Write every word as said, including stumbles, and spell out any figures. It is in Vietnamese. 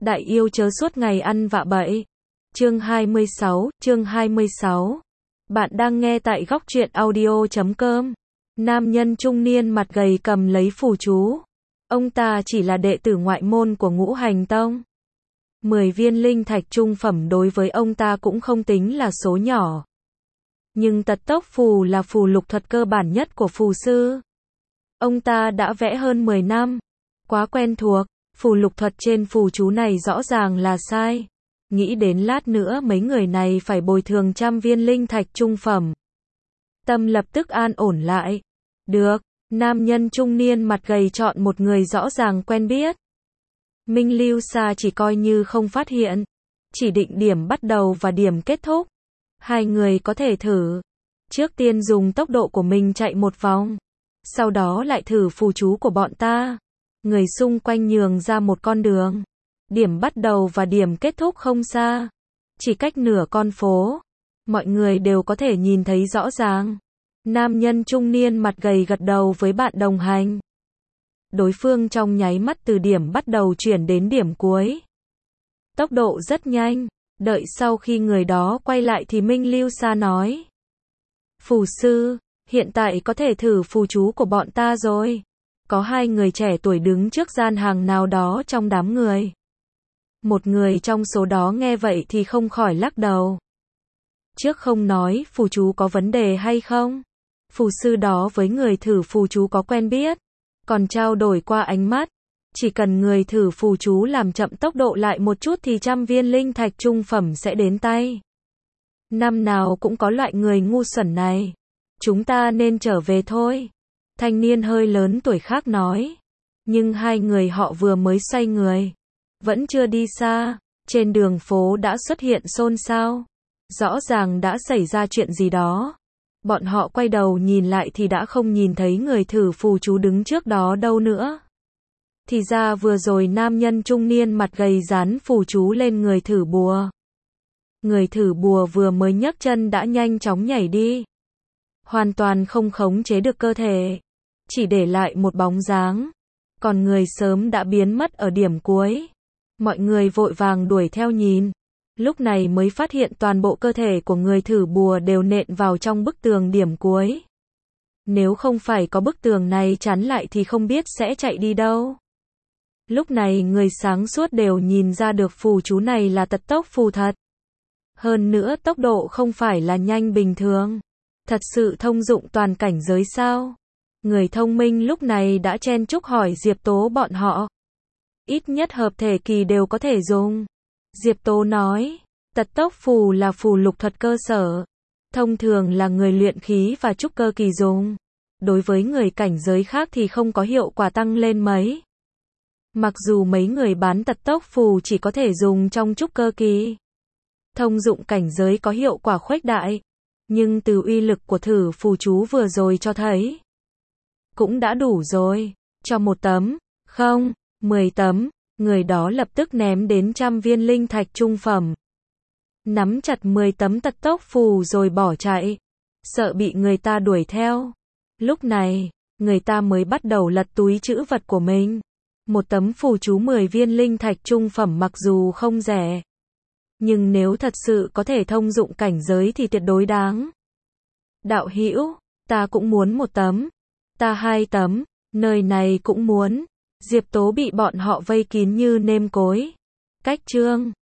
Đại yêu chớ suốt ngày ăn vạ bậy. Chương hai mươi sáu, chương hai mươi sáu. Bạn đang nghe tại góc truyện audio chấm com. Nam nhân trung niên mặt gầy cầm lấy phù chú. Ông ta chỉ là đệ tử ngoại môn của Ngũ Hành Tông. Mười viên linh thạch trung phẩm đối với ông ta cũng không tính là số nhỏ. Nhưng tật tốc phù là phù lục thuật cơ bản nhất của phù sư. Ông ta đã vẽ hơn mười năm. Quá quen thuộc, phù lục thuật trên phù chú này rõ ràng là sai. Nghĩ đến lát nữa mấy người này phải bồi thường trăm viên linh thạch trung phẩm. Tâm lập tức an ổn lại. Được, nam nhân trung niên mặt gầy chọn một người rõ ràng quen biết. Minh Lưu Sa chỉ coi như không phát hiện. Chỉ định điểm bắt đầu và điểm kết thúc. Hai người có thể thử. Trước tiên dùng tốc độ của mình chạy một vòng. Sau đó lại thử phù chú của bọn ta. Người xung quanh nhường ra một con đường. Điểm bắt đầu và điểm kết thúc không xa. Chỉ cách nửa con phố. Mọi người đều có thể nhìn thấy rõ ràng. Nam nhân trung niên mặt gầy gật đầu với bạn đồng hành. Đối phương trong nháy mắt từ điểm bắt đầu chuyển đến điểm cuối. Tốc độ rất nhanh. Đợi sau khi người đó quay lại thì Minh Lưu Sa nói. Phù sư, hiện tại có thể thử phù chú của bọn ta rồi. Có hai người trẻ tuổi đứng trước gian hàng nào đó trong đám người. Một người trong số đó nghe vậy thì không khỏi lắc đầu. Trước không nói phù chú có vấn đề hay không. Phù sư đó với người thử phù chú có quen biết. Còn trao đổi qua ánh mắt. Chỉ cần người thử phù chú làm chậm tốc độ lại một chút thì trăm viên linh thạch trung phẩm sẽ đến tay. Năm nào cũng có loại người ngu xuẩn này. Chúng ta nên trở về thôi. Thanh niên hơi lớn tuổi khác nói. Nhưng hai người họ vừa mới xoay người. Vẫn chưa đi xa. Trên đường phố đã xuất hiện xôn xao. Rõ ràng đã xảy ra chuyện gì đó. Bọn họ quay đầu nhìn lại thì đã không nhìn thấy người thử phù chú đứng trước đó đâu nữa. Thì ra vừa rồi nam nhân trung niên mặt gầy dán phù chú lên người thử bùa. Người thử bùa vừa mới nhấc chân đã nhanh chóng nhảy đi. Hoàn toàn không khống chế được cơ thể. Chỉ để lại một bóng dáng. Còn người sớm đã biến mất ở điểm cuối. Mọi người vội vàng đuổi theo nhìn. Lúc này mới phát hiện toàn bộ cơ thể của người thử bùa đều nện vào trong bức tường điểm cuối. Nếu không phải có bức tường này chắn lại thì không biết sẽ chạy đi đâu. Lúc này người sáng suốt đều nhìn ra được phù chú này là tật tốc phù thật. Hơn nữa tốc độ không phải là nhanh bình thường. Thật sự thông dụng toàn cảnh giới sao? Người thông minh lúc này đã chen chúc hỏi Diệp Tố bọn họ. Ít nhất hợp thể kỳ đều có thể dùng. Diệp Tố nói, tật tốc phù là phù lục thuật cơ sở. Thông thường là người luyện khí và trúc cơ kỳ dùng. Đối với người cảnh giới khác thì không có hiệu quả tăng lên mấy. Mặc dù mấy người bán tật tốc phù chỉ có thể dùng trong trúc cơ kỳ. Thông dụng cảnh giới có hiệu quả khuếch đại. Nhưng từ uy lực của thử phù chú vừa rồi cho thấy. Cũng đã đủ rồi. Cho một tấm, không, mười tấm. Người đó lập tức ném đến trăm viên linh thạch trung phẩm. Nắm chặt mười tấm tật tốc phù rồi bỏ chạy. Sợ bị người ta đuổi theo. Lúc này, người ta mới bắt đầu lật túi trữ vật của mình. Một tấm phù chú mười viên linh thạch trung phẩm mặc dù không rẻ. Nhưng nếu thật sự có thể thông dụng cảnh giới thì tuyệt đối đáng. Đạo hữu, ta cũng muốn một tấm. Ta hai tấm, nơi này cũng muốn. Diệp Tố bị bọn họ vây kín như nêm cối. Cách chương